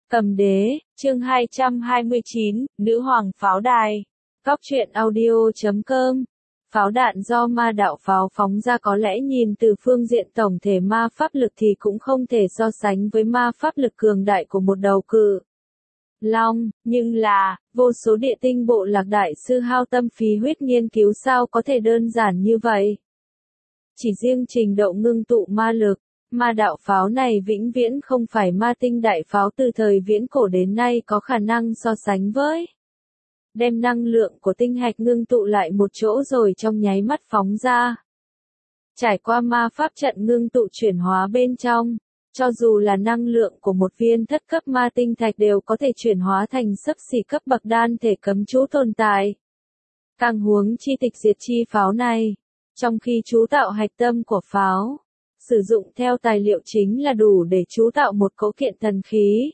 Cầm đế, chương 229, Nữ hoàng pháo đài. Cóc truyện audio.com. Pháo đạn do ma đạo pháo phóng ra có lẽ nhìn từ phương diện tổng thể ma pháp lực thì cũng không thể so sánh với ma pháp lực cường đại của một đầu cự long, nhưng là, vô số địa tinh bộ lạc đại sư hao tâm phí huyết nghiên cứu sao có thể đơn giản như vậy. Chỉ riêng trình độ ngưng tụ ma lực, ma đạo pháo này vĩnh viễn không phải ma tinh đại pháo từ thời viễn cổ đến nay có khả năng so sánh với. Đem năng lượng của tinh hạch ngưng tụ lại một chỗ rồi trong nháy mắt phóng ra. Trải qua ma pháp trận ngưng tụ chuyển hóa bên trong, cho dù là năng lượng của một viên thất cấp ma tinh thạch đều có thể chuyển hóa thành xấp xỉ cấp bậc đan thể cấm chú tồn tại. Càng huống chi tịch diệt chi pháo này, trong khi chú tạo hạch tâm của pháo, sử dụng theo tài liệu chính là đủ để chú tạo một cấu kiện thần khí.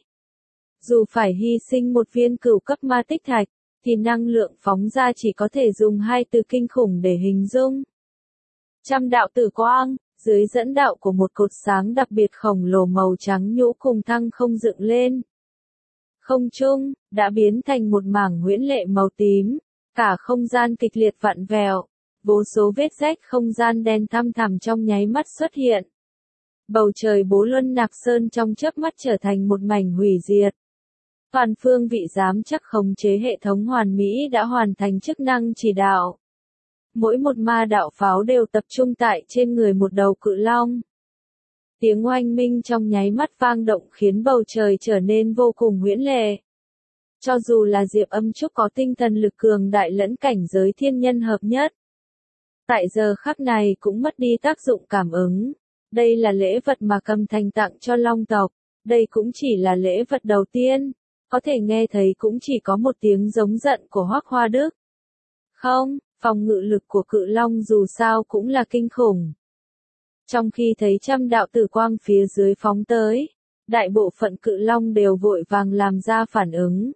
Dù phải hy sinh một viên cửu cấp ma tích thạch, thì năng lượng phóng ra chỉ có thể dùng hai từ kinh khủng để hình dung. Trăm đạo tử quang, dưới dẫn đạo của một cột sáng đặc biệt khổng lồ màu trắng nhũ cùng thăng không dựng lên. Không trung, đã biến thành một mảng huyễn lệ màu tím, cả không gian kịch liệt vặn vẹo, vô số vết rách không gian đen thăm thẳm trong nháy mắt xuất hiện. Bầu trời Bố Luân Nạp Sơn trong chớp mắt trở thành một mảnh hủy diệt. Toàn phương vị giám chắc khống chế hệ thống hoàn mỹ đã hoàn thành chức năng chỉ đạo. Mỗi một ma đạo pháo đều tập trung tại trên người một đầu cự long. Tiếng oanh minh trong nháy mắt vang động khiến bầu trời trở nên vô cùng huyễn lệ. Cho dù là Diệp Âm Trúc có tinh thần lực cường đại lẫn cảnh giới thiên nhân hợp nhất, tại giờ khắc này cũng mất đi tác dụng cảm ứng. Đây là lễ vật mà Cầm Thành tặng cho Long tộc, đây cũng chỉ là lễ vật đầu tiên, có thể nghe thấy cũng chỉ có một tiếng giống giận của Hoắc Hoa Đức. Không, phòng ngự lực của cự long dù sao cũng là kinh khủng. Trong khi thấy trăm đạo tử quang phía dưới phóng tới, đại bộ phận cự long đều vội vàng làm ra phản ứng.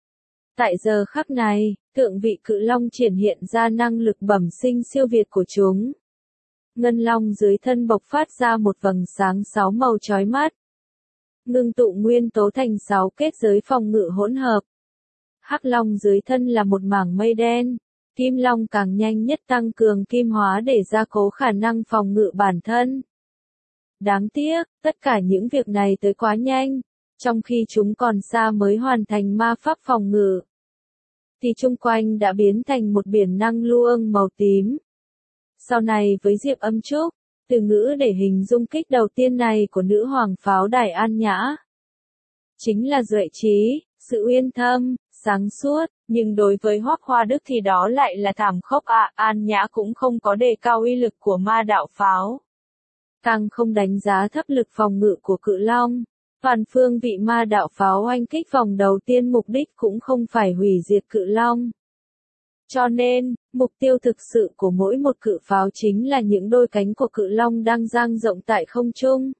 Tại giờ khắc này, thượng vị cự long triển hiện ra năng lực bẩm sinh siêu việt của chúng. Ngân long dưới thân bộc phát ra một vầng sáng 6 màu chói mắt. Ngưng tụ nguyên tố thành 6 kết giới phòng ngự hỗn hợp. Hắc long dưới thân là một mảng mây đen. Kim long càng nhanh nhất tăng cường kim hóa để gia cố khả năng phòng ngự bản thân. Đáng tiếc, tất cả những việc này tới quá nhanh, trong khi chúng còn xa mới hoàn thành ma pháp phòng ngự, thì chung quanh đã biến thành một biển năng luông màu tím. Sau này với Diệp Âm Trúc, từ ngữ để hình dung kích đầu tiên này của nữ hoàng pháo đài An Nhã chính là duệ trí, sự uyên thâm, sáng suốt, nhưng đối với Hoắc Hoa Đức thì đó lại là thảm khốc ạ. An Nhã cũng không có đề cao uy lực của ma đạo pháo, càng không đánh giá thấp lực phòng ngự của cự long. Toàn phương vị ma đạo pháo oanh kích vòng đầu tiên mục đích cũng không phải hủy diệt cự long. Cho nên, mục tiêu thực sự của mỗi một cự pháo chính là những đôi cánh của cự long đang dang rộng tại không trung.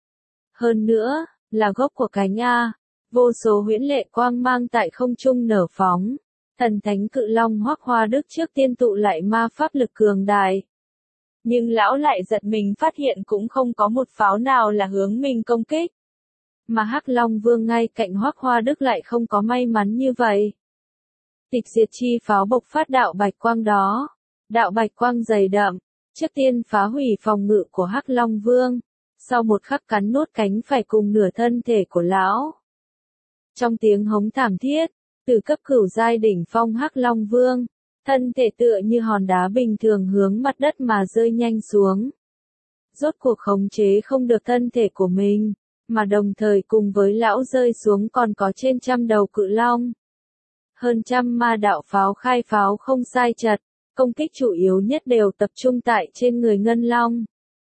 Hơn nữa, là gốc của cánh A, vô số huyễn lệ quang mang tại không trung nở phóng. Thần thánh cự long Hoắc Hoa Đức trước tiên tụ lại ma pháp lực cường đại. Nhưng lão lại giật mình phát hiện cũng không có một pháo nào là hướng mình công kích. Mà Hắc Long Vương ngay cạnh Hoắc Hoa Đức lại không có may mắn như vậy. Tịch diệt chi pháo bộc phát đạo bạch quang đó. Đạo bạch quang dày đậm, trước tiên phá hủy phòng ngự của Hắc Long Vương, sau một khắc cắn nuốt cánh phải cùng nửa thân thể của lão. Trong tiếng hống thảm thiết, từ cấp cửu giai đỉnh phong Hắc Long Vương, thân thể tựa như hòn đá bình thường hướng mặt đất mà rơi nhanh xuống. Rốt cuộc khống chế không được thân thể của mình, mà đồng thời cùng với lão rơi xuống còn có trên trăm đầu cự long. Hơn trăm ma đạo pháo khai pháo không sai chật, công kích chủ yếu nhất đều tập trung tại trên người Ngân Long.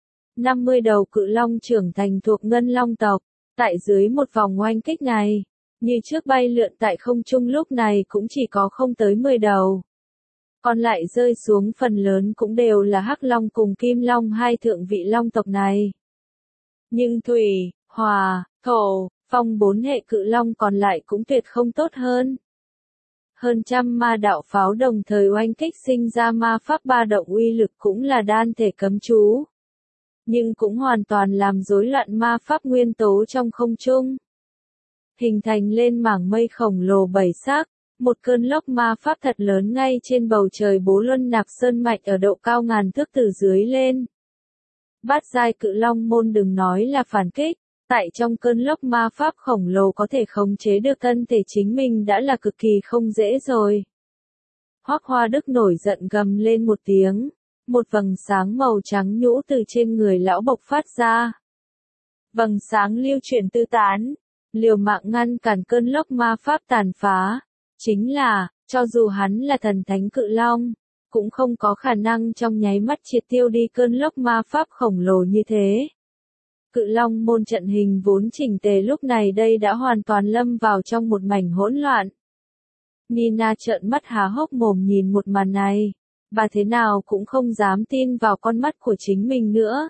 50 đầu cự long trưởng thành thuộc Ngân Long tộc, tại dưới một vòng oanh kích này, như trước bay lượn tại không trung lúc này cũng chỉ có không tới 10 đầu. Còn lại rơi xuống phần lớn cũng đều là Hắc Long cùng Kim Long hai thượng vị long tộc này. Nhưng thủy, hỏa, thổ, phong 4 hệ cự long còn lại cũng tuyệt không tốt hơn. Hơn trăm ma đạo pháo đồng thời oanh kích sinh ra ma pháp ba động uy lực cũng là đan thể cấm chú. Nhưng cũng hoàn toàn làm rối loạn ma pháp nguyên tố trong không trung. hình thành lên mảng mây khổng lồ bảy sắc, một cơn lốc ma pháp thật lớn ngay trên bầu trời Bố Luân Nạp Sơn Mạch ở độ cao ngàn thước từ dưới lên. Bát giai cự long môn đừng nói là phản kích, tại trong cơn lốc ma pháp khổng lồ có thể khống chế được thân thể chính mình đã là cực kỳ không dễ rồi. Hoắc Hoa Đức nổi giận gầm lên một tiếng, một vầng sáng màu trắng nhũ từ trên người lão bộc phát ra. Vầng sáng lưu chuyển tứ tán, liều mạng ngăn cản cơn lốc ma pháp tàn phá. Chính là, cho dù hắn là thần thánh cự long, cũng không có khả năng trong nháy mắt triệt tiêu đi cơn lốc ma pháp khổng lồ như thế. Cự long môn trận hình vốn chỉnh tề lúc này đây đã hoàn toàn lâm vào trong một mảnh hỗn loạn. Nina trợn mắt há hốc mồm nhìn một màn này, bà thế nào cũng không dám tin vào con mắt của chính mình nữa.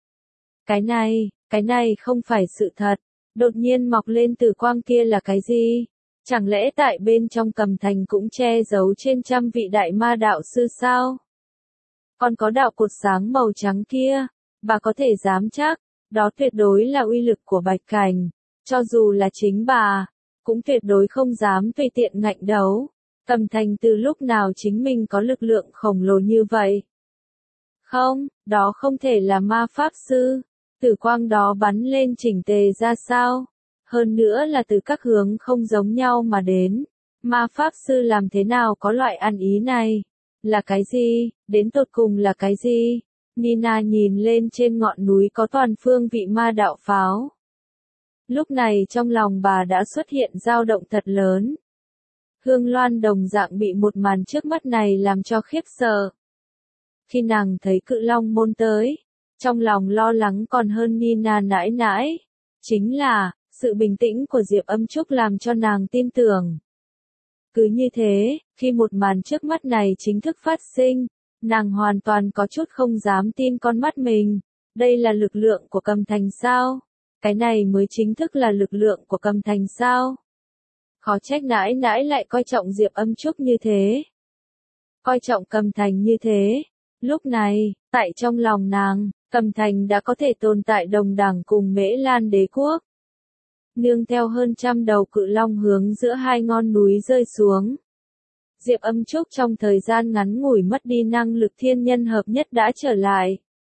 Cái này không phải sự thật, đột nhiên mọc lên từ quang kia là cái gì? Chẳng lẽ tại bên trong Cầm Thành cũng che giấu trên trăm vị đại ma đạo sư sao? Còn có đạo cột sáng màu trắng kia, bà có thể dám chắc, đó tuyệt đối là uy lực của Bạch Cảnh, cho dù là chính bà, cũng tuyệt đối không dám tùy tiện ngạnh đấu. Cầm Thành từ lúc nào chính mình có lực lượng khổng lồ như vậy? Không, đó không thể là ma pháp sư, tử quang đó bắn lên chỉnh tề ra sao? Hơn nữa là từ các hướng không giống nhau mà đến. Ma pháp sư làm thế nào có loại ăn ý này? Là cái gì? Đến tột cùng là cái gì? Nina nhìn lên trên ngọn núi có toàn phương vị ma đạo pháo. Lúc này trong lòng bà đã xuất hiện dao động thật lớn. Hương Loan đồng dạng bị một màn trước mắt này làm cho khiếp sợ. Khi nàng thấy cự long môn tới, trong lòng lo lắng còn hơn Nina nãi nãi. Chính là, sự bình tĩnh của Diệp Âm Trúc làm cho nàng tin tưởng. Cứ như thế, khi một màn trước mắt này chính thức phát sinh, nàng hoàn toàn có chút không dám tin con mắt mình. Đây là lực lượng của Cầm Thành sao? Cái này mới chính thức là lực lượng của Cầm Thành sao? Khó trách nãi nãi lại coi trọng Diệp Âm Trúc như thế. Coi trọng Cầm Thành như thế. Lúc này, tại trong lòng nàng, Cầm Thành đã có thể tồn tại đồng đẳng cùng Mễ Lan đế quốc. Nương theo hơn trăm đầu cự long hướng giữa hai ngọn núi rơi xuống. Diệp Âm Trúc trong thời gian ngắn ngủi mất đi năng lực thiên nhân hợp nhất đã trở lại.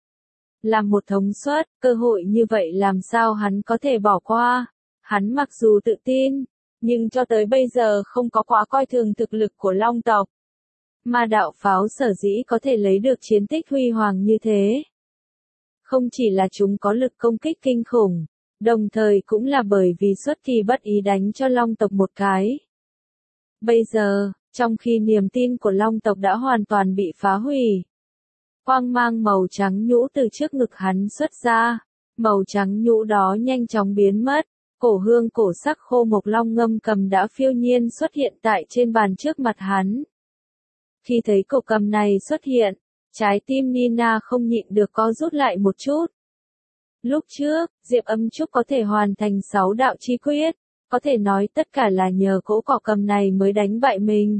Làm một thống suất, cơ hội như vậy làm sao hắn có thể bỏ qua? Hắn mặc dù tự tin, nhưng cho tới bây giờ không có quá coi thường thực lực của Long tộc. Ma đạo pháo sở dĩ có thể lấy được chiến tích huy hoàng như thế. Không chỉ là chúng có lực công kích kinh khủng, đồng thời cũng là bởi vì xuất kỳ bất ý đánh cho Long tộc một cái. Bây giờ, trong khi niềm tin của Long tộc đã hoàn toàn bị phá hủy, quang mang màu trắng nhũ từ trước ngực hắn xuất ra, màu trắng nhũ đó nhanh chóng biến mất, cổ hương cổ sắc khô mộc long ngâm cầm đã phiêu nhiên xuất hiện tại trên bàn trước mặt hắn. Khi thấy cổ cầm này xuất hiện, trái tim Nina không nhịn được co rút lại một chút. Lúc trước, Diệp Âm Trúc có thể hoàn thành 6 đạo chi quyết, có thể nói tất cả là nhờ cỗ cỏ cầm này mới đánh bại mình.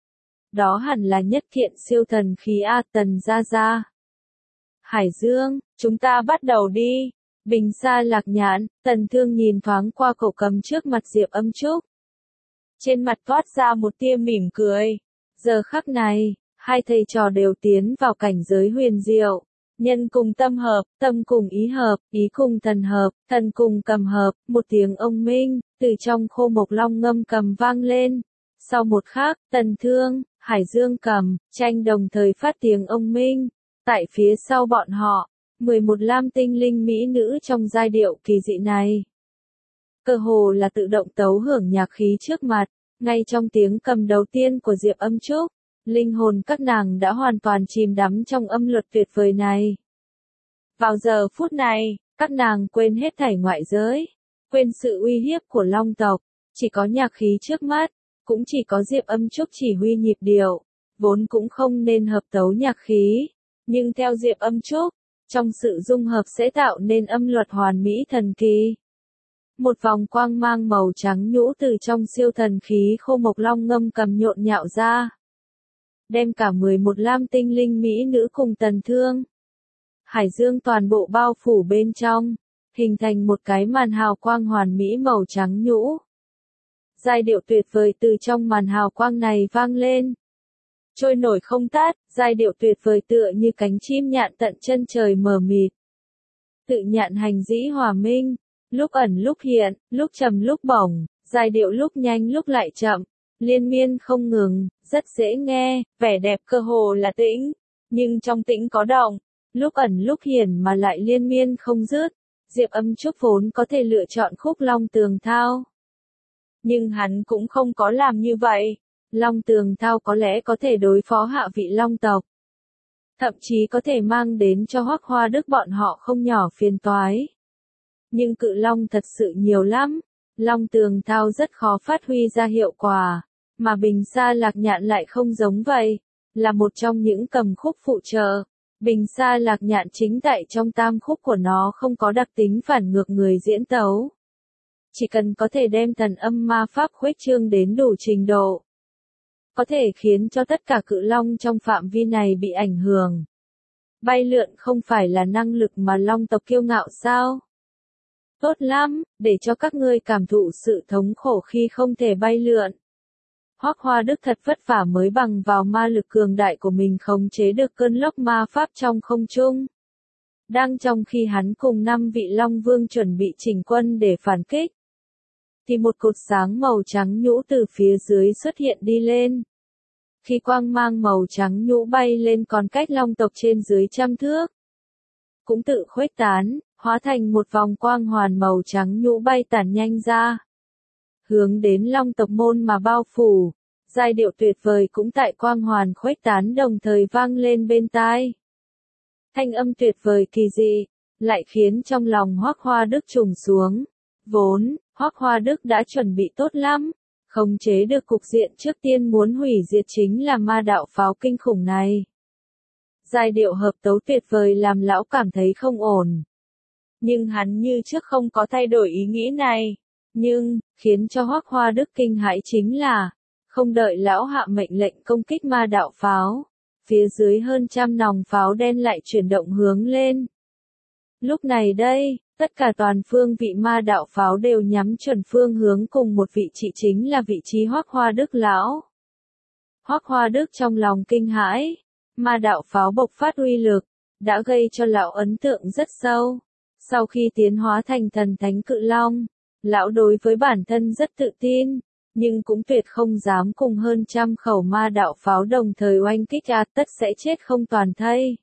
Đó hẳn là nhất kiện siêu thần khí A Tần Gia Gia. Hải Dương, chúng ta bắt đầu đi. Bình Sa Lạc Nhãn, Tần Thương nhìn thoáng qua cổ cầm trước mặt Diệp Âm Trúc. Trên mặt toát ra một tia mỉm cười. Giờ khắc này, hai thầy trò đều tiến vào cảnh giới huyền diệu. Nhân cùng tâm hợp, tâm cùng ý cùng thần cùng cầm hợp, một tiếng ông minh, từ trong khô mộc long ngâm cầm vang lên. Sau một khắc, Tần Thương, Hải Dương cầm, tranh đồng thời phát tiếng ông minh. Tại phía sau bọn họ, 11 lam tinh linh mỹ nữ trong giai điệu kỳ dị này. Cơ hồ là tự động tấu hưởng nhạc khí trước mặt, ngay trong tiếng cầm đầu tiên của Diệp Âm Trúc. Linh hồn các nàng đã hoàn toàn chìm đắm trong âm luật tuyệt vời này. Vào giờ phút này, các nàng quên hết thảy ngoại giới, quên sự uy hiếp của Long tộc, chỉ có nhạc khí trước mắt, cũng chỉ có Diệp Âm Trúc chỉ huy nhịp điệu, vốn cũng không nên hợp tấu nhạc khí, nhưng theo Diệp Âm Trúc, trong sự dung hợp sẽ tạo nên âm luật hoàn mỹ thần kỳ. Một vòng quang mang màu trắng nhũ từ trong siêu thần khí khô mộc long ngâm cầm nhộn nhạo ra. Đem cả 11 lam tinh linh mỹ nữ cùng Tần Thương, Hải Dương toàn bộ bao phủ bên trong, hình thành một cái màn hào quang hoàn mỹ màu trắng nhũ. giai điệu tuyệt vời từ trong màn hào quang này vang lên. Trôi nổi không tát, giai điệu tuyệt vời tựa như cánh chim nhạn tận chân trời mờ mịt. Tự nhạn hành dĩ hòa minh, lúc ẩn lúc hiện, lúc trầm lúc bổng, giai điệu lúc nhanh lúc lại chậm, liên miên không ngừng, rất dễ nghe, vẻ đẹp cơ hồ là tĩnh, nhưng trong tĩnh có động, lúc ẩn lúc hiển mà lại liên miên không dứt. Diệp Âm Trúc vốn có thể lựa chọn khúc Long Tường Thao. Nhưng hắn cũng không có làm như vậy. Long Tường Thao có lẽ có thể đối phó hạ vị Long tộc. Thậm chí có thể mang đến cho Hoắc Hoa Đức bọn họ không nhỏ phiền toái. Nhưng cự long thật sự nhiều lắm. Long Tường Thao rất khó phát huy ra hiệu quả. Mà Bình Sa Lạc Nhạn lại không giống vậy. Là một trong những cầm khúc phụ trợ. Bình Sa Lạc Nhạn chính tại trong tam khúc của nó không có đặc tính phản ngược người diễn tấu. Chỉ cần có thể đem thần âm ma pháp khuếch trương đến đủ trình độ. Có thể khiến cho tất cả cự long trong phạm vi này bị ảnh hưởng. Bay lượn không phải là năng lực mà long tộc kiêu ngạo sao? Tốt lắm, để cho các ngươi cảm thụ sự thống khổ khi không thể bay lượn. Hoắc Hoa Đức thật vất vả mới bằng vào ma lực cường đại của mình khống chế được cơn lốc ma pháp trong không trung. Đang trong khi hắn cùng 5 vị Long Vương chuẩn bị chỉnh quân để phản kích, thì một cột sáng màu trắng nhũ từ phía dưới xuất hiện đi lên. Khi quang mang màu trắng nhũ bay lên còn cách Long tộc trên dưới trăm thước, cũng tự khuếch tán, hóa thành một vòng quang hoàn màu trắng nhũ bay tản nhanh ra. Hướng đến Long tộc môn mà bao phủ, giai điệu tuyệt vời cũng tại quang hoàn khuếch tán đồng thời vang lên bên tai. Thanh âm tuyệt vời kỳ dị, lại khiến trong lòng Hoắc Hoa Đức trùng xuống. Vốn, Hoắc Hoa Đức đã chuẩn bị tốt lắm, khống chế được cục diện trước tiên muốn hủy diệt chính là ma đạo pháo kinh khủng này. Giai điệu hợp tấu tuyệt vời làm lão cảm thấy không ổn. Nhưng hắn như trước không có thay đổi ý nghĩ này. Nhưng, khiến cho Hoắc Hoa Đức kinh hãi chính là, không đợi lão hạ mệnh lệnh công kích ma đạo pháo, phía dưới hơn trăm nòng pháo đen lại chuyển động hướng lên. Lúc này đây, tất cả toàn phương vị ma đạo pháo đều nhắm chuẩn phương hướng cùng một vị trí chính là vị trí Hoắc Hoa Đức lão. Hoắc Hoa Đức trong lòng kinh hãi, ma đạo pháo bộc phát uy lực, đã gây cho lão ấn tượng rất sâu. Sau khi tiến hóa thành thần thánh cự long, lão đối với bản thân rất tự tin, nhưng cũng tuyệt không dám cùng hơn trăm khẩu ma đạo pháo đồng thời oanh kích tất sẽ chết không toàn thây.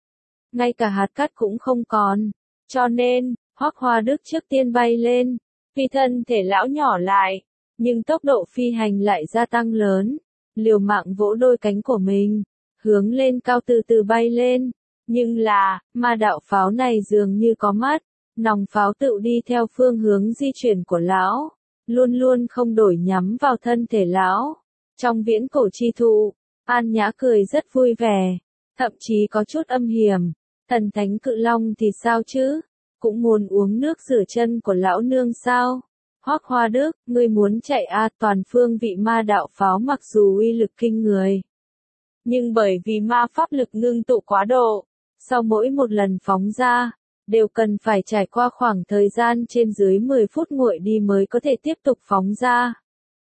Ngay cả hạt cát cũng không còn, cho nên, Hoắc Hoa Đức trước tiên bay lên, phi thân thể lão nhỏ lại, nhưng tốc độ phi hành lại gia tăng lớn, liều mạng vỗ đôi cánh của mình, hướng lên cao từ từ bay lên, nhưng là, ma đạo pháo này dường như có mắt, nòng pháo tự đi theo phương hướng di chuyển của lão, luôn luôn không đổi nhắm vào thân thể lão. Trong viễn cổ chi thụ, An Nhã cười rất vui vẻ, thậm chí có chút âm hiểm, thần thánh cự long thì sao chứ, cũng muốn uống nước rửa chân của lão nương sao? Hoắc Hoa Đức, ngươi muốn chạy toàn phương vị ma đạo pháo mặc dù uy lực kinh người, nhưng bởi vì ma pháp lực ngưng tụ quá độ, sau mỗi một lần phóng ra, đều cần phải trải qua khoảng thời gian trên dưới 10 phút nguội đi mới có thể tiếp tục phóng ra.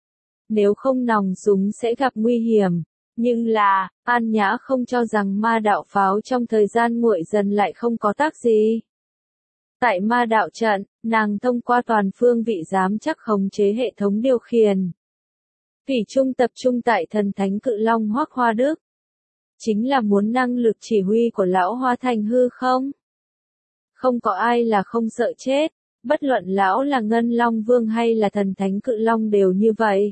Nếu không nòng súng sẽ gặp nguy hiểm, nhưng là, An Nhã không cho rằng ma đạo pháo trong thời gian nguội dần lại không có tác gì. Tại ma đạo trận, nàng thông qua toàn phương vị giám chắc khống chế hệ thống điều khiển. Thủy chung tập trung tại thần thánh cự long Hoắc Hoa Đức. Chính là muốn năng lực chỉ huy của lão hóa thành hư không? Không có ai là không sợ chết, bất luận lão là Ngân Long Vương hay là thần thánh cự long đều như vậy.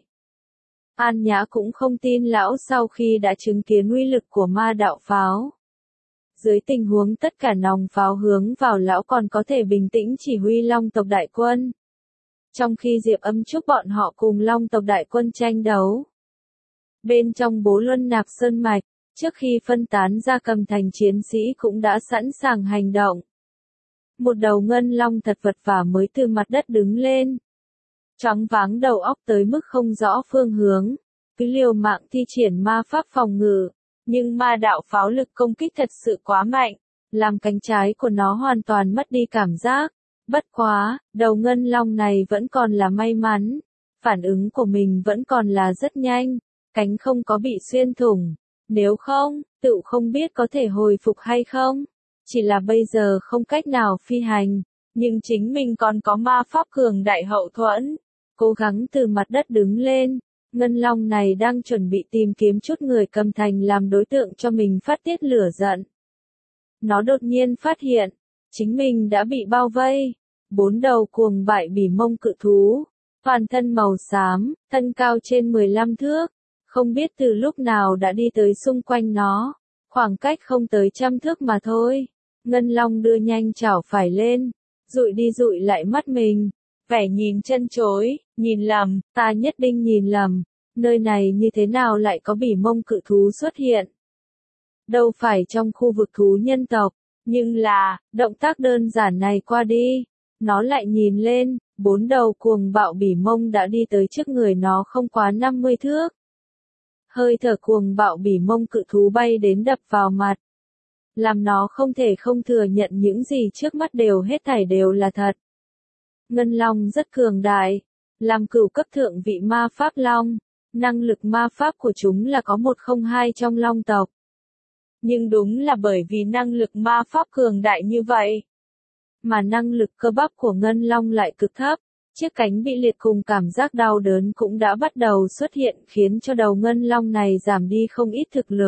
An Nhã cũng không tin lão sau khi đã chứng kiến uy lực của ma đạo pháo. Dưới tình huống tất cả nòng pháo hướng vào lão còn có thể bình tĩnh chỉ huy Long tộc đại quân. Trong khi Diệp Âm Trúc bọn họ cùng Long tộc đại quân tranh đấu. Bên trong Bố Luân Nạp Sơn Mạch, trước khi phân tán ra Cầm Thành chiến sĩ cũng đã sẵn sàng hành động. Một đầu ngân long thật vật vả mới từ mặt đất đứng lên. Choáng váng đầu óc tới mức không rõ phương hướng, cứ liều mạng thi triển ma pháp phòng ngự, nhưng ma đạo pháo lực công kích thật sự quá mạnh, làm cánh trái của nó hoàn toàn mất đi cảm giác. Bất quá, đầu ngân long này vẫn còn là may mắn, phản ứng của mình vẫn còn là rất nhanh, cánh không có bị xuyên thủng. Nếu không, tựu không biết có thể hồi phục hay không. Chỉ là bây giờ không cách nào phi hành, nhưng chính mình còn có ma pháp cường đại hậu thuẫn. Cố gắng từ mặt đất đứng lên, Ngân Long này đang chuẩn bị tìm kiếm chút người cầm thành làm đối tượng cho mình phát tiết lửa giận. Nó đột nhiên phát hiện, chính mình đã bị bao vây. 4 đầu cuồng bại bỉ mông cự thú, toàn thân màu xám, thân cao trên 15 thước, không biết từ lúc nào đã đi tới xung quanh nó, khoảng cách không tới 100 thước mà thôi. Ngân Long đưa nhanh chảo phải lên, dụi đi dụi lại mắt mình, vẻ nhìn chân chối, nhìn lầm, ta nhất định nhìn lầm, nơi này như thế nào lại có bỉ mông cự thú xuất hiện. Đâu phải trong khu vực thú nhân tộc, nhưng là, động tác đơn giản này qua đi, nó lại nhìn lên, 4 đầu cuồng bạo bỉ mông đã đi tới trước người nó không quá 50 thước. Hơi thở cuồng bạo bỉ mông cự thú bay đến đập vào mặt, làm nó không thể không thừa nhận những gì trước mắt đều hết thảy đều là thật. Ngân Long rất cường đại, làm cửu cấp thượng vị ma pháp long, năng lực ma pháp của chúng là có 102 trong long tộc. Nhưng đúng là bởi vì năng lực ma pháp cường đại như vậy, mà năng lực cơ bắp của Ngân Long lại cực thấp, chiếc cánh bị liệt cùng cảm giác đau đớn cũng đã bắt đầu xuất hiện khiến cho đầu Ngân Long này giảm đi không ít thực lực.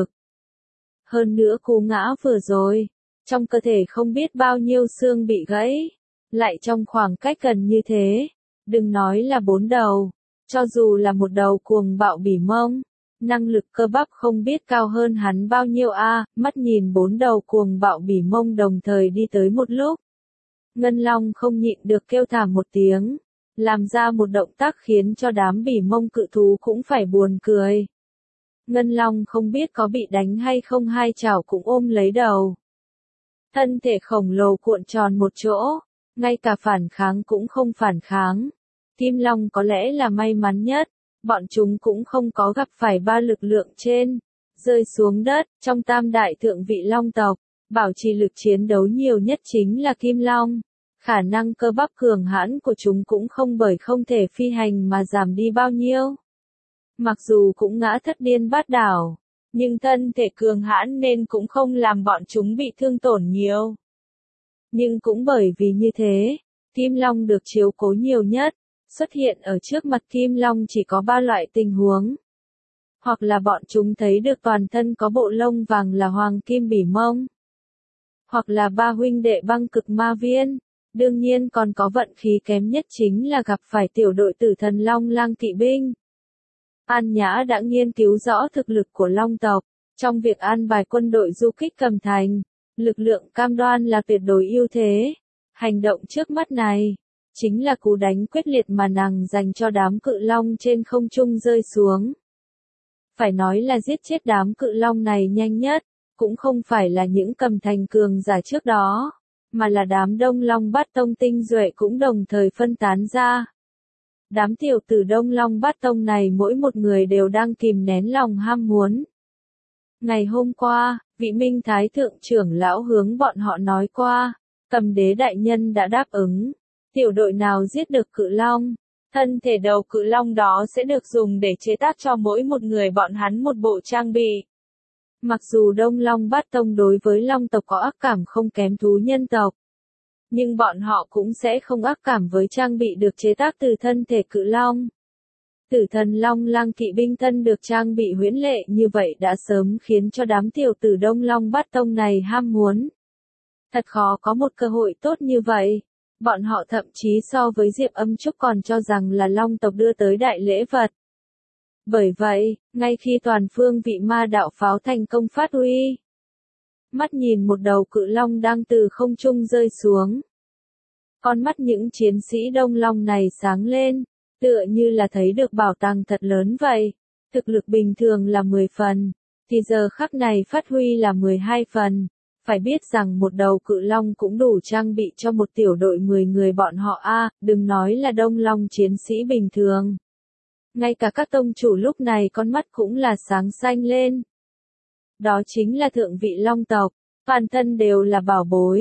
Hơn nữa cú ngã vừa rồi, trong cơ thể không biết bao nhiêu xương bị gãy, lại trong khoảng cách gần như thế, đừng nói là 4 đầu, cho dù là một đầu cuồng bạo bỉ mông, năng lực cơ bắp không biết cao hơn hắn bao nhiêu mắt nhìn 4 đầu cuồng bạo bỉ mông đồng thời đi tới một lúc. Ngân Long không nhịn được kêu thảm một tiếng, làm ra một động tác khiến cho đám bỉ mông cự thú cũng phải buồn cười. Ngân Long không biết có bị đánh hay không, hai chảo cũng ôm lấy đầu. Thân thể khổng lồ cuộn tròn một chỗ, ngay cả phản kháng cũng không phản kháng. Kim Long có lẽ là may mắn nhất, bọn chúng cũng không có gặp phải 3 lực lượng trên, rơi xuống đất. Trong tam đại thượng vị long tộc, bảo trì lực chiến đấu nhiều nhất chính là Kim Long. Khả năng cơ bắp cường hãn của chúng cũng không bởi không thể phi hành mà giảm đi bao nhiêu. Mặc dù cũng ngã thất điên bát đảo, nhưng thân thể cường hãn nên cũng không làm bọn chúng bị thương tổn nhiều. Nhưng cũng bởi vì như thế, Kim Long được chiếu cố nhiều nhất. Xuất hiện ở trước mặt Kim Long chỉ có 3 loại tình huống. Hoặc là bọn chúng thấy được toàn thân có bộ lông vàng là hoàng kim bỉ mông. Hoặc là 3 huynh đệ băng cực ma viên. Đương nhiên còn có vận khí kém nhất chính là gặp phải tiểu đội tử thần Long Lang kỵ binh. An Nhã đã nghiên cứu rõ thực lực của Long tộc, trong việc an bài quân đội du kích cầm thành, lực lượng cam đoan là tuyệt đối ưu thế. Hành động trước mắt này, chính là cú đánh quyết liệt mà nàng dành cho đám cự long trên không trung rơi xuống. Phải nói là giết chết đám cự long này nhanh nhất, cũng không phải là những cầm thành cường giả trước đó, mà là đám Đông Long Bát Tông tinh duệ cũng đồng thời phân tán ra. Đám tiểu tử Đông Long Bát Tông này mỗi một người đều đang kìm nén lòng ham muốn. Ngày hôm qua, vị Minh Thái Thượng trưởng lão hướng bọn họ nói qua, Cầm Đế đại nhân đã đáp ứng. Tiểu đội nào giết được cự long, thân thể đầu cự long đó sẽ được dùng để chế tác cho mỗi một người bọn hắn một bộ trang bị. Mặc dù Đông Long Bát Tông đối với long tộc có ác cảm không kém thú nhân tộc, nhưng bọn họ cũng sẽ không ác cảm với trang bị được chế tác từ thân thể cự long. Tử thần Long Lang kỵ binh thân được trang bị huyễn lệ như vậy đã sớm khiến cho đám tiểu tử Đông Long Bát Tông này ham muốn. Thật khó có một cơ hội tốt như vậy. Bọn họ thậm chí so với Diệp Âm Trúc còn cho rằng là long tộc đưa tới đại lễ vật. Bởi vậy, ngay khi toàn phương vị ma đạo pháo thành công phát huy, mắt nhìn một đầu cự long đang từ không trung rơi xuống. Con mắt những chiến sĩ Đông Long này sáng lên, tựa như là thấy được bảo tàng thật lớn vậy. Thực lực bình thường là 10 phần, thì giờ khắc này phát huy là 12 phần. Phải biết rằng một đầu cự long cũng đủ trang bị cho một tiểu đội 10 người bọn họ đừng nói là Đông Long chiến sĩ bình thường. Ngay cả các tông chủ lúc này con mắt cũng là sáng xanh lên. Đó chính là thượng vị long tộc, toàn thân đều là bảo bối.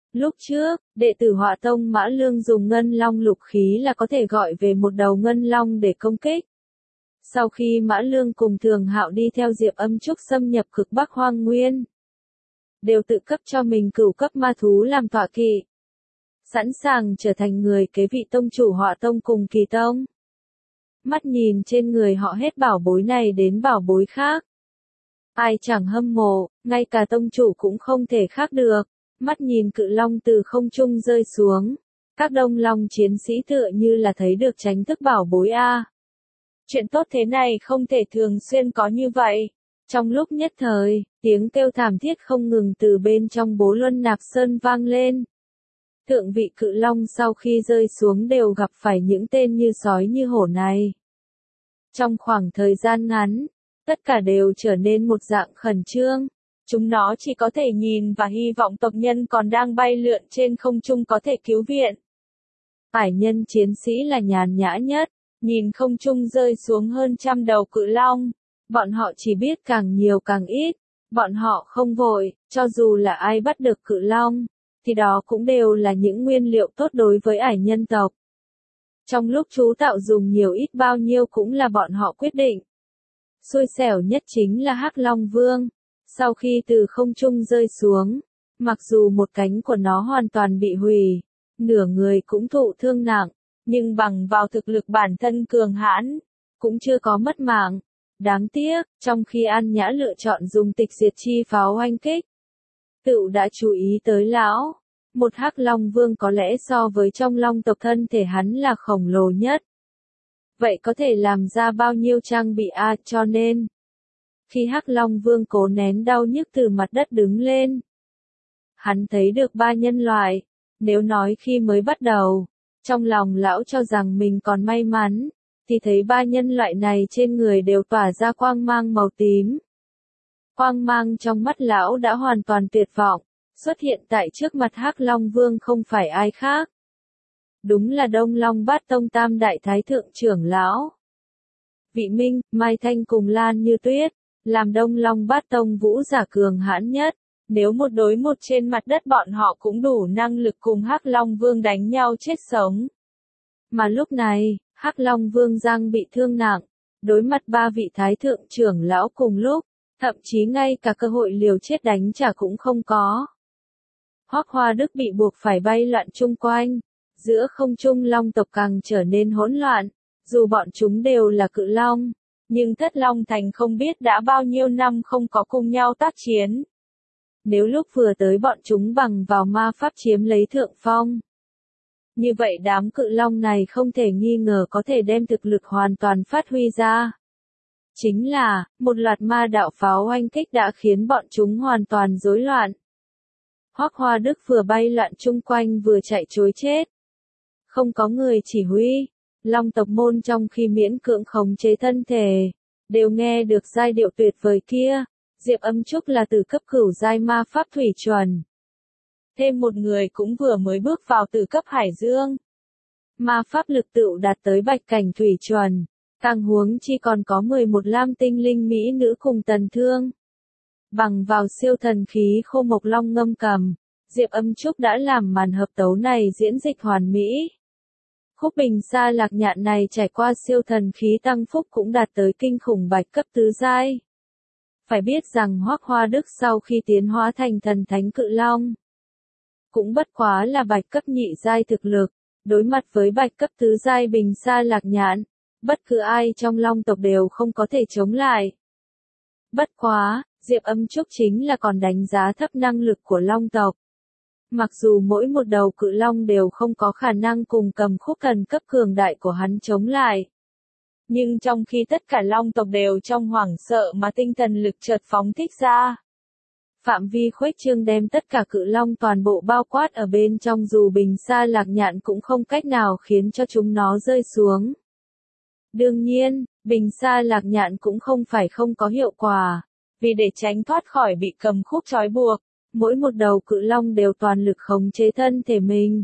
Lúc trước, đệ tử Họa Tông Mã Lương dùng ngân long lục khí là có thể gọi về một đầu ngân long để công kích. Sau khi Mã Lương cùng Thường Hạo đi theo Diệp Âm Trúc xâm nhập cực Bắc Hoang Nguyên, đều tự cấp cho mình cửu cấp ma thú làm tọa kỵ, sẵn sàng trở thành người kế vị tông chủ Họa Tông cùng Kỳ Tông. Mắt nhìn trên người họ hết bảo bối này đến bảo bối khác, ai chẳng hâm mộ, ngay cả tông chủ cũng không thể khác được. Mắt nhìn cự long từ không trung rơi xuống, các đông long chiến sĩ tựa như là thấy được tránh thức bảo bối a. Chuyện tốt thế này không thể thường xuyên có như vậy. Trong lúc nhất thời, tiếng kêu thảm thiết không ngừng từ bên trong Bố Luân Nạp Sơn vang lên. Thượng vị cự long sau khi rơi xuống đều gặp phải những tên như sói như hổ này. Trong khoảng thời gian ngắn, tất cả đều trở nên một dạng khẩn trương. Chúng nó chỉ có thể nhìn và hy vọng tộc nhân còn đang bay lượn trên không trung có thể cứu viện. Ải nhân chiến sĩ là nhàn nhã nhất, nhìn không trung rơi xuống hơn 100 đầu cự long. Bọn họ chỉ biết càng nhiều càng ít, bọn họ không vội, cho dù là ai bắt được cự long, thì đó cũng đều là những nguyên liệu tốt đối với ải nhân tộc. Trong lúc chú tạo dùng nhiều ít bao nhiêu cũng là bọn họ quyết định. Xui xẻo nhất chính là Hắc Long Vương. Sau khi từ không trung rơi xuống, mặc dù một cánh của nó hoàn toàn bị hủy, nửa người cũng thụ thương nặng, nhưng bằng vào thực lực bản thân cường hãn, cũng chưa có mất mạng. Đáng tiếc, trong khi An Nhã lựa chọn dùng tịch diệt chi pháo oanh kích, Tựu đã chú ý tới lão. Một Hắc Long Vương có lẽ so với trong long tộc thân thể hắn là khổng lồ nhất. Vậy có thể làm ra bao nhiêu trang bị cho nên khi Hắc Long Vương cố nén đau nhức từ mặt đất đứng lên, hắn thấy được ba nhân loại. Nếu nói khi mới bắt đầu, trong lòng lão cho rằng mình còn may mắn, thì thấy ba nhân loại này trên người đều tỏa ra quang mang màu tím. Quang mang trong mắt lão đã hoàn toàn tuyệt vọng, xuất hiện tại trước mặt Hắc Long Vương không phải ai khác. Đúng là Đông Long Bát Tông Tam Đại Thái Thượng trưởng lão. Vị Minh, Mai Thanh cùng Lan Như Tuyết, làm Đông Long Bát Tông vũ giả cường hãn nhất. Nếu một đối một trên mặt đất bọn họ cũng đủ năng lực cùng Hắc Long Vương đánh nhau chết sống. Mà lúc này, Hắc Long Vương Giang bị thương nặng, đối mặt ba vị Thái Thượng trưởng lão cùng lúc, thậm chí ngay cả cơ hội liều chết đánh trả cũng không có. Hoắc Hoa Đức bị buộc phải bay loạn chung quanh, giữa không trung long tộc càng trở nên hỗn loạn, dù bọn chúng đều là cự long, nhưng Thất Long Thành không biết đã bao nhiêu năm không có cùng nhau tác chiến. Nếu lúc vừa tới bọn chúng bằng vào ma pháp chiếm lấy thượng phong, như vậy đám cự long này không thể nghi ngờ có thể đem thực lực hoàn toàn phát huy ra. Chính là, một loạt ma đạo pháo oanh kích đã khiến bọn chúng hoàn toàn rối loạn. Hoắc Hoa Đức vừa bay loạn chung quanh vừa chạy trối chết. Không có người chỉ huy, long tộc môn trong khi miễn cưỡng khống chế thân thể, đều nghe được giai điệu tuyệt vời kia. Diệp Âm Trúc là tử cấp cửu giai ma pháp thủy chuẩn. Thêm một người cũng vừa mới bước vào tử cấp hải dương. Ma pháp lực tựu đạt tới bạch cảnh thủy chuẩn. Càng huống chi còn có 11 lam tinh linh mỹ nữ cùng Tần Thương. Bằng vào siêu thần khí khô mộc long ngâm cầm, Diệp Âm Trúc đã làm màn hợp tấu này diễn dịch hoàn mỹ. Khúc bình sa lạc nhạn này trải qua siêu thần khí tăng phúc cũng đạt tới kinh khủng bạch cấp tứ giai. Phải biết rằng Hoắc Hoa Đức sau khi tiến hóa thành thần thánh cự long, cũng bất quá là bạch cấp nhị giai thực lực, đối mặt với bạch cấp tứ giai bình sa lạc nhạn, bất cứ ai trong long tộc đều không có thể chống lại. Bất quá, Diệp Âm Trúc chính là còn đánh giá thấp năng lực của long tộc. Mặc dù mỗi một đầu cự long đều không có khả năng cùng cầm khúc thần cấp cường đại của hắn chống lại. Nhưng trong khi tất cả long tộc đều trong hoảng sợ mà tinh thần lực chợt phóng thích ra. Phạm vi khuếch trương đem tất cả cự long toàn bộ bao quát ở bên trong, dù bình sa lạc nhạn cũng không cách nào khiến cho chúng nó rơi xuống. Đương nhiên, bình sa lạc nhạn cũng không phải không có hiệu quả, vì để tránh thoát khỏi bị cầm khúc trói buộc, mỗi một đầu cự long đều toàn lực khống chế thân thể mình.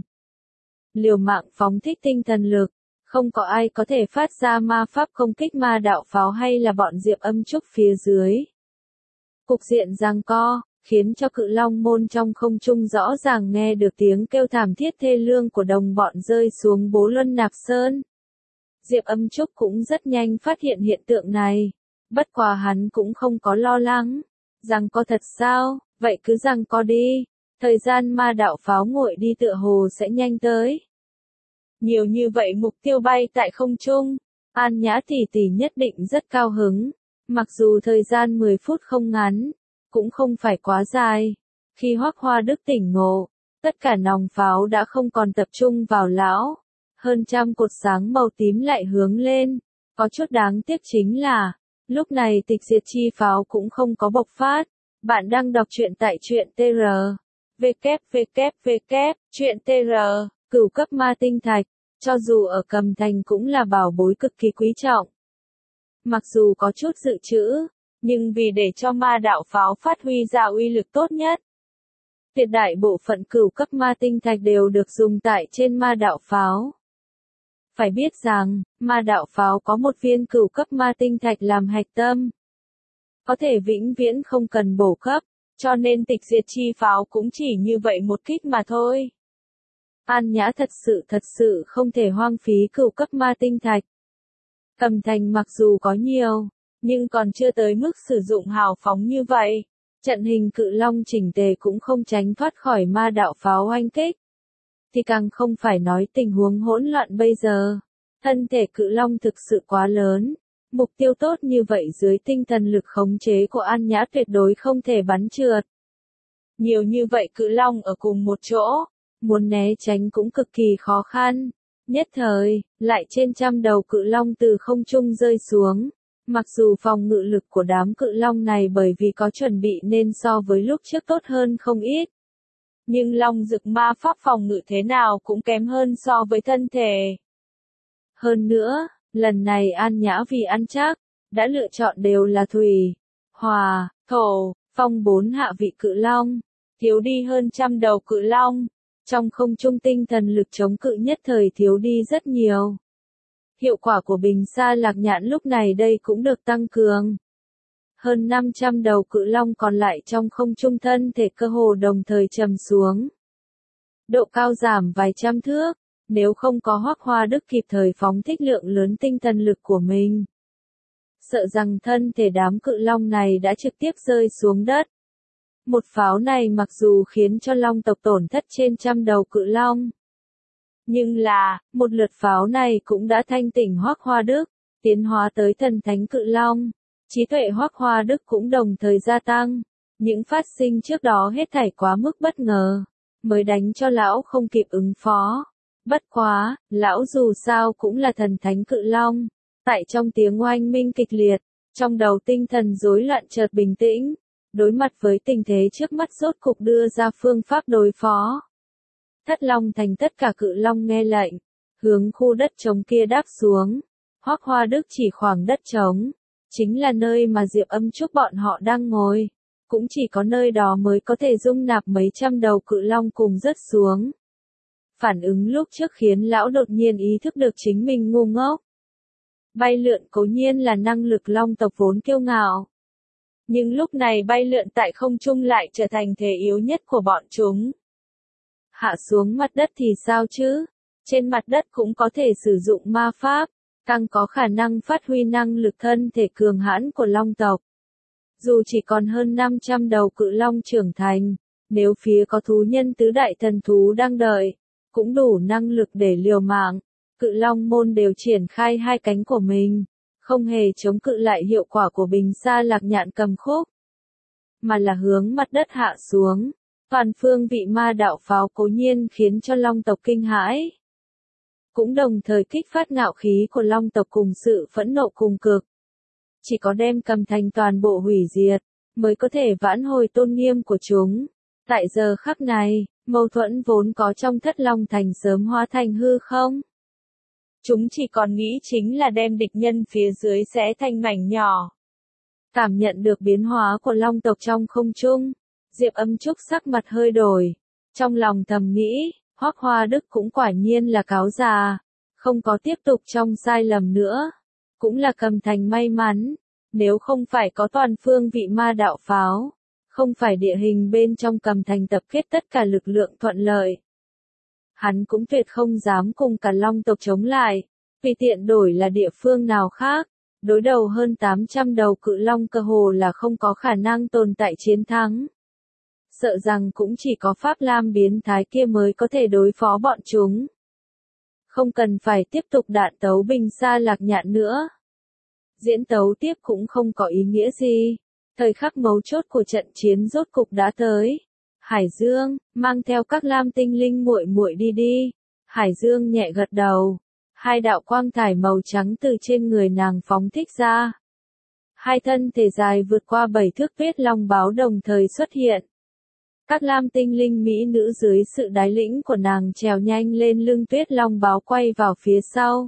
Liều mạng phóng thích tinh thần lực, không có ai có thể phát ra ma pháp công kích ma đạo pháo hay là bọn Diệp Âm Trúc phía dưới. Cục diện giằng co, khiến cho Cự Long môn trong không trung rõ ràng nghe được tiếng kêu thảm thiết thê lương của đồng bọn rơi xuống Bố Luân Nạp Sơn. Diệp Âm Trúc cũng rất nhanh phát hiện hiện tượng này, bất quá hắn cũng không có lo lắng, rằng có thật sao, vậy cứ rằng có đi, thời gian ma đạo pháo nguội đi tựa hồ sẽ nhanh tới. Nhiều như vậy mục tiêu bay tại không trung, An Nhã tỷ tỷ nhất định rất cao hứng, mặc dù thời gian 10 phút không ngắn, cũng không phải quá dài. Khi Hoắc Hoa Đức tỉnh ngộ, tất cả nòng pháo đã không còn tập trung vào lão, hơn trăm cột sáng màu tím lại hướng lên, có chút đáng tiếc chính là, lúc này tịch diệt chi pháo cũng không có bộc phát. Bạn đang đọc truyện tại truyện tr. www. Truyện tr. Cửu cấp ma tinh thạch, cho dù ở Cầm Thành cũng là bảo bối cực kỳ quý trọng. Mặc dù có chút dự trữ, nhưng vì để cho ma đạo pháo phát huy ra uy lực tốt nhất, tuyệt đại bộ phận cửu cấp ma tinh thạch đều được dùng tại trên ma đạo pháo. Phải biết rằng, ma đạo pháo có một viên cửu cấp ma tinh thạch làm hạch tâm, có thể vĩnh viễn không cần bổ cấp, cho nên tịch diệt chi pháo cũng chỉ như vậy một kích mà thôi. An Nhã thật sự không thể hoang phí cửu cấp ma tinh thạch. Cầm Thành mặc dù có nhiều, nhưng còn chưa tới mức sử dụng hào phóng như vậy. Trận hình Cự Long chỉnh tề cũng không tránh thoát khỏi ma đạo pháo oanh kích. Thì càng không phải nói tình huống hỗn loạn bây giờ. Thân thể Cự Long thực sự quá lớn. Mục tiêu tốt như vậy dưới tinh thần lực khống chế của An Nhã tuyệt đối không thể bắn trượt. Nhiều như vậy Cự Long ở cùng một chỗ, muốn né tránh cũng cực kỳ khó khăn. Nhất thời, lại trên trăm đầu Cự Long từ không trung rơi xuống. Mặc dù phòng ngự lực của đám Cự Long này bởi vì có chuẩn bị nên so với lúc trước tốt hơn không ít. Nhưng Long Dực ma pháp phòng ngự thế nào cũng kém hơn so với thân thể. Hơn nữa, lần này An Nhã vì ăn chắc, đã lựa chọn đều là thủy, hỏa, thổ, phong 4 hạ vị Cự Long, thiếu đi hơn trăm đầu Cự Long. Trong không trung tinh thần lực chống cự nhất thời thiếu đi rất nhiều. Hiệu quả của Bình Sa Lạc Nhạn lúc này đây cũng được tăng cường. Hơn 500 đầu Cự Long còn lại trong không trung thân thể cơ hồ đồng thời trầm xuống. Độ cao giảm vài trăm thước, nếu không có Hoắc Hoa Đức kịp thời phóng thích lượng lớn tinh thần lực của mình. Sợ rằng thân thể đám Cự Long này đã trực tiếp rơi xuống đất. Một pháo này mặc dù khiến cho Long tộc tổn thất trên trăm đầu Cự Long. Nhưng là, một lượt pháo này cũng đã thanh tỉnh Hoắc Hoa Đức, tiến hóa tới thần thánh Cự Long. Trí tuệ Hoắc Hoa Đức cũng đồng thời gia tăng. Những phát sinh trước đó hết thảy quá mức bất ngờ, mới đánh cho lão không kịp ứng phó. Bất quá, lão dù sao cũng là thần thánh Cự Long. Tại trong tiếng oanh minh kịch liệt, trong đầu tinh thần rối loạn chợt bình tĩnh. Đối mặt với tình thế trước mắt rốt cục đưa ra phương pháp đối phó. Thất Long Thành tất cả Cự Long nghe lệnh, hướng khu đất trống kia đáp xuống. Hoắc Hoa Đức chỉ khoảng đất trống, chính là nơi mà Diệp Âm Trúc bọn họ đang ngồi. Cũng chỉ có nơi đó mới có thể dung nạp mấy trăm đầu Cự Long cùng rớt xuống. Phản ứng lúc trước khiến lão đột nhiên ý thức được chính mình ngu ngốc. Bay lượn cố nhiên là năng lực Long tộc vốn kiêu ngạo. Nhưng lúc này bay lượn tại không trung lại trở thành thể yếu nhất của bọn chúng. Hạ xuống mặt đất thì sao chứ? Trên mặt đất cũng có thể sử dụng ma pháp, càng có khả năng phát huy năng lực thân thể cường hãn của Long tộc. Dù chỉ còn hơn 500 đầu Cự Long trưởng thành, nếu phía có thú nhân tứ đại thần thú đang đợi, cũng đủ năng lực để liều mạng. Cự Long môn đều triển khai hai cánh của mình, không hề chống cự lại hiệu quả của Bình Sa Lạc Nhạn cầm khúc, mà là hướng mặt đất hạ xuống. Toàn phương vị ma đạo pháo cố nhiên khiến cho Long tộc kinh hãi, cũng đồng thời kích phát ngạo khí của Long tộc cùng sự phẫn nộ cùng cực. Chỉ có đem Cầm Thành toàn bộ hủy diệt, mới có thể vãn hồi tôn nghiêm của chúng. Tại giờ khắc này, mâu thuẫn vốn có trong Thất Long Thành sớm hóa thành hư không. Chúng chỉ còn nghĩ chính là đem địch nhân phía dưới xé thành mảnh nhỏ. Cảm nhận được biến hóa của Long tộc trong không trung, Diệp Âm Trúc sắc mặt hơi đổi. Trong lòng thầm nghĩ, Hoắc Hoa Đức cũng quả nhiên là cáo già, không có tiếp tục trong sai lầm nữa. Cũng là Cầm Thành may mắn, nếu không phải có toàn phương vị ma đạo pháo, Không phải địa hình bên trong Cầm Thành tập kết tất cả lực lượng thuận lợi. Hắn cũng tuyệt không dám cùng cả Long tộc chống lại, vì tiện đổi là địa phương nào khác, đối đầu hơn 800 đầu cự long cơ hồ là không có khả năng tồn tại chiến thắng. Sợ rằng cũng chỉ có Pháp Lam biến thái kia mới có thể đối phó bọn chúng. Không cần phải tiếp tục đạn tấu bình xa lạc nhạn nữa. Diễn tấu tiếp cũng không có ý nghĩa gì. Thời khắc mấu chốt của trận chiến rốt cục đã tới. Hải Dương, mang theo các lam tinh linh muội muội đi đi. Hải Dương nhẹ gật đầu. Hai đạo quang thải màu trắng từ trên người nàng phóng thích ra. Hai thân thể dài vượt qua 7 thước Tuyết Long báo đồng thời xuất hiện. Các lam tinh linh mỹ nữ dưới sự đái lĩnh của nàng trèo nhanh lên lưng Tuyết Long báo quay vào phía sau.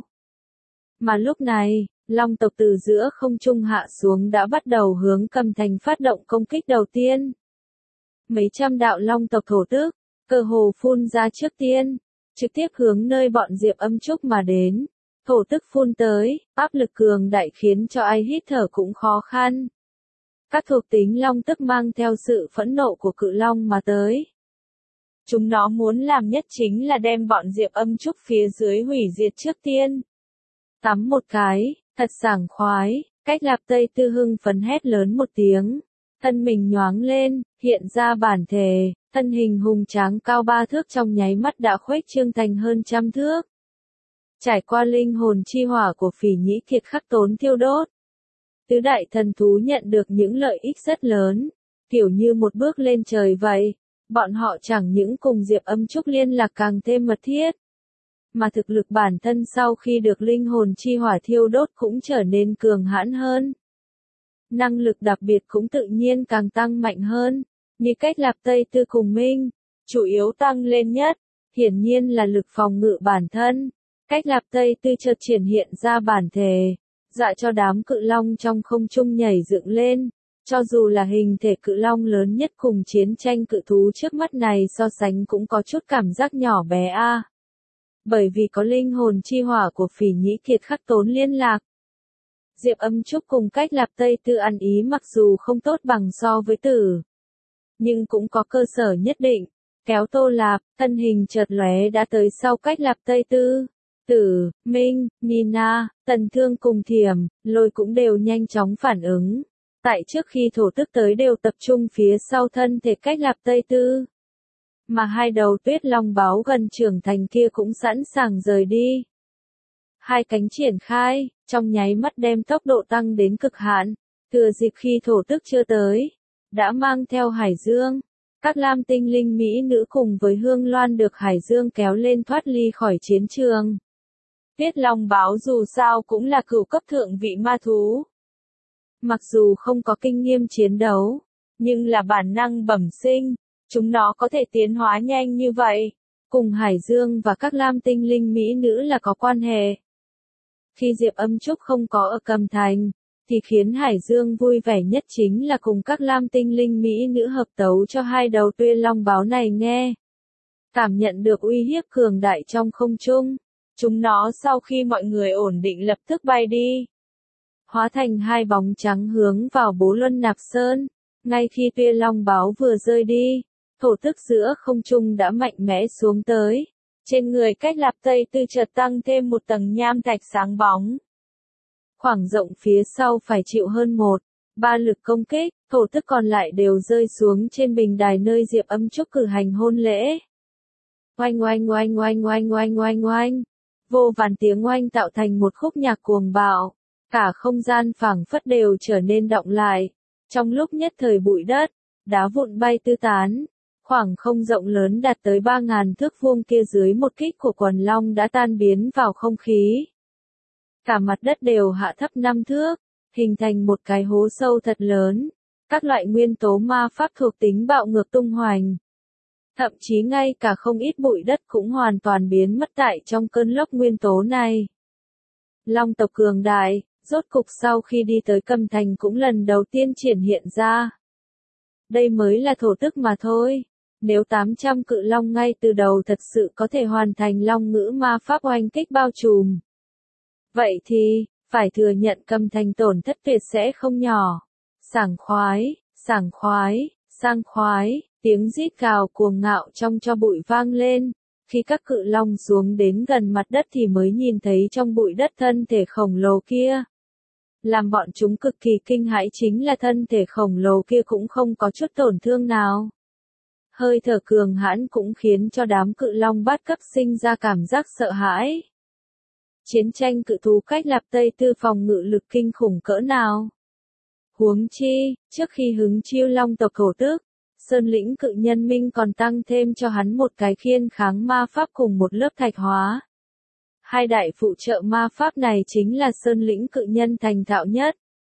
Mà lúc này, Long tộc từ giữa không trung hạ xuống đã bắt đầu hướng Cầm Thành phát động công kích đầu tiên. Mấy trăm đạo Long tộc thổ tước, cơ hồ phun ra trước tiên, trực tiếp hướng nơi bọn Diệp Âm Trúc mà đến. Thổ tức phun tới, áp lực cường đại khiến cho ai hít thở cũng khó khăn. Các thuộc tính long tức mang theo sự phẫn nộ của cự long mà tới. Chúng nó muốn làm nhất chính là đem bọn Diệp Âm Trúc phía dưới hủy diệt trước tiên. Tắm một cái, thật sảng khoái, Cách Lạp Tây Tư hưng phấn hét lớn một tiếng. Thân mình nhoáng lên, hiện ra bản thể, thân hình hùng tráng cao 3 thước trong nháy mắt đã khuếch trương thành hơn 100 thước. Trải qua linh hồn chi hỏa của Phỉ Nhĩ Kiệt khắc tốn thiêu đốt. Tứ đại thần thú nhận được những lợi ích rất lớn, kiểu như một bước lên trời vậy. Bọn họ chẳng những cùng Diệp Âm Trúc liên lạc càng thêm mật thiết, mà thực lực bản thân sau khi được linh hồn chi hỏa thiêu đốt cũng trở nên cường hãn hơn. Năng lực đặc biệt cũng tự nhiên càng tăng mạnh hơn, như Cách Lạp Tây Tư cùng Minh, chủ yếu tăng lên nhất, hiển nhiên là lực phòng ngự bản thân. Cách Lạp Tây Tư chợt triển hiện ra bản thể, dọa cho đám cự long trong không trung nhảy dựng lên. Cho dù là hình thể cự long lớn nhất cùng chiến tranh cự thú trước mắt này so sánh cũng có chút cảm giác nhỏ bé a. Bởi vì có linh hồn chi hỏa của Phỉ Nhĩ Kiệt khắc tốn liên lạc. Diệp Âm Trúc cùng Cách Lạp Tây Tư ăn ý mặc dù không tốt bằng so với Tử, nhưng cũng có cơ sở nhất định. Kéo Tô Lạp, thân hình chợt lóe đã tới sau Cách Lạp Tây Tư. Tử, Minh, Nina, Tần Thương cùng Thiểm, Lôi cũng đều nhanh chóng phản ứng. Tại trước khi thổ tức tới đều tập trung phía sau thân thể Cách Lạp Tây Tư. Mà hai đầu Tuyết Long báo gần trưởng thành kia cũng sẵn sàng rời đi. Hai cánh triển khai, trong nháy mắt đem tốc độ tăng đến cực hạn, thừa dịp khi thổ tức chưa tới, đã mang theo Hải Dương. Các lam tinh linh mỹ nữ cùng với Hương Loan được Hải Dương kéo lên thoát ly khỏi chiến trường. Tuyết Long báo dù sao cũng là cửu cấp thượng vị ma thú. Mặc dù không có kinh nghiệm chiến đấu, nhưng là bản năng bẩm sinh, chúng nó có thể tiến hóa nhanh như vậy. Cùng Hải Dương và các lam tinh linh mỹ nữ là có quan hệ. Khi Diệp Âm Trúc không có ở Cầm Thành, thì khiến Hải Dương vui vẻ nhất chính là cùng các lam tinh linh mỹ nữ hợp tấu cho hai đầu Tuyết Long báo này nghe. Cảm nhận được uy hiếp cường đại trong không trung, chúng nó sau khi mọi người ổn định lập tức bay đi. Hóa thành hai bóng trắng hướng vào Bố Luân Nạp Sơn. Ngay khi Tuyết Long báo vừa rơi đi, thổ tức giữa không trung đã mạnh mẽ xuống tới. Trên người Cách Lạp Tây Tư chợt tăng thêm một tầng nham thạch sáng bóng. Khoảng rộng phía sau phải chịu hơn 1/3 lực công kích, thổ tức còn lại đều rơi xuống trên bình đài nơi Diệp Âm Trúc cử hành hôn lễ. Oanh oanh oanh oanh oanh oanh oanh oanh. Vô vàn tiếng oanh tạo thành một khúc nhạc cuồng bạo. Cả không gian phảng phất đều trở nên động lại. Trong lúc nhất thời bụi đất, đá vụn bay tứ tán. Khoảng không rộng lớn đạt tới 3.000 thước vuông kia dưới một kích của quần long đã tan biến vào không khí. Cả mặt đất đều hạ thấp 5 thước, hình thành một cái hố sâu thật lớn. Các loại nguyên tố ma pháp thuộc tính bạo ngược tung hoành. Thậm chí ngay cả không ít bụi đất cũng hoàn toàn biến mất tại trong cơn lốc nguyên tố này. Long tộc cường đại, rốt cục sau khi đi tới Cầm Thành cũng lần đầu tiên triển hiện ra. Đây mới là thổ tức mà thôi. Nếu 800 cự long ngay từ đầu thật sự có thể hoàn thành long ngữ ma pháp oanh kích bao trùm. Vậy thì, phải thừa nhận Cầm Thành tổn thất tuyệt sẽ không nhỏ. Sảng khoái, sảng khoái, sang khoái, tiếng rít gào cuồng ngạo trong cho bụi vang lên. Khi các cự long xuống đến gần mặt đất thì mới nhìn thấy trong bụi đất thân thể khổng lồ kia. Làm bọn chúng cực kỳ kinh hãi chính là thân thể khổng lồ kia cũng không có chút tổn thương nào. Hơi thở cường hãn cũng khiến cho đám cự long bát cấp sinh ra cảm giác sợ hãi. Chiến tranh cự thú cách Lạp Tây Tư phòng ngự lực kinh khủng cỡ nào. Huống chi, trước khi hứng chiêu long tộc thổ tước, Sơn lĩnh cự nhân minh còn tăng thêm cho hắn một cái khiên kháng ma pháp cùng một lớp thạch hóa. Hai đại phụ trợ ma pháp này chính là Sơn lĩnh cự nhân thành thạo nhất.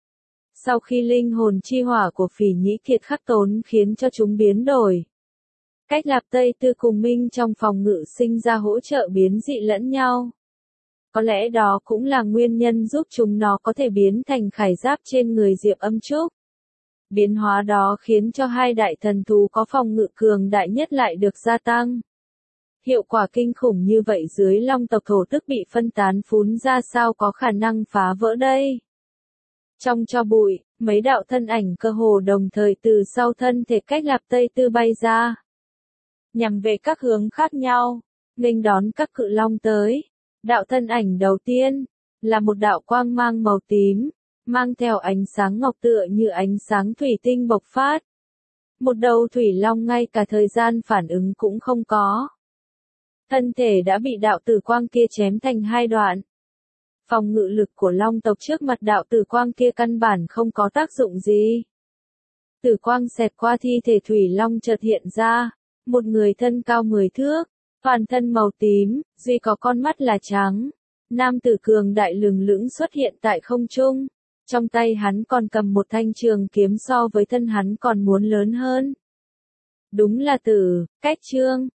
Sau khi linh hồn chi hỏa của Phỉ Nhĩ Kiệt khắc tốn khiến cho chúng biến đổi. Cách Lạp Tây Tư cùng Minh trong phòng ngự sinh ra hỗ trợ biến dị lẫn nhau. Có lẽ đó cũng là nguyên nhân giúp chúng nó có thể biến thành khải giáp trên người Diệp Âm Trúc. Biến hóa đó khiến cho hai đại thần thú có phòng ngự cường đại nhất lại được gia tăng. Hiệu quả kinh khủng như vậy dưới long tộc thổ tức bị phân tán phún ra sao có khả năng phá vỡ đây. Trong tro bụi, mấy đạo thân ảnh cơ hồ đồng thời từ sau thân thể cách Lạp Tây Tư bay ra. Nhằm về các hướng khác nhau, nghênh đón các cự long tới. Đạo thân ảnh đầu tiên, là một đạo quang mang màu tím, mang theo ánh sáng ngọc tựa như ánh sáng thủy tinh bộc phát. Một đầu thủy long ngay cả thời gian phản ứng cũng không có. Thân thể đã bị đạo tử quang kia chém thành hai đoạn. Phòng ngự lực của long tộc trước mặt đạo tử quang kia căn bản không có tác dụng gì. Tử quang xẹt qua thi thể thủy long chợt hiện ra, một người thân cao 10 thước, toàn thân màu tím, duy có con mắt là trắng. Nam tử cường đại lừng lững xuất hiện tại không trung, trong tay hắn còn cầm một thanh trường kiếm so với thân hắn còn muốn lớn hơn. Đúng là Tử, Cách Trương.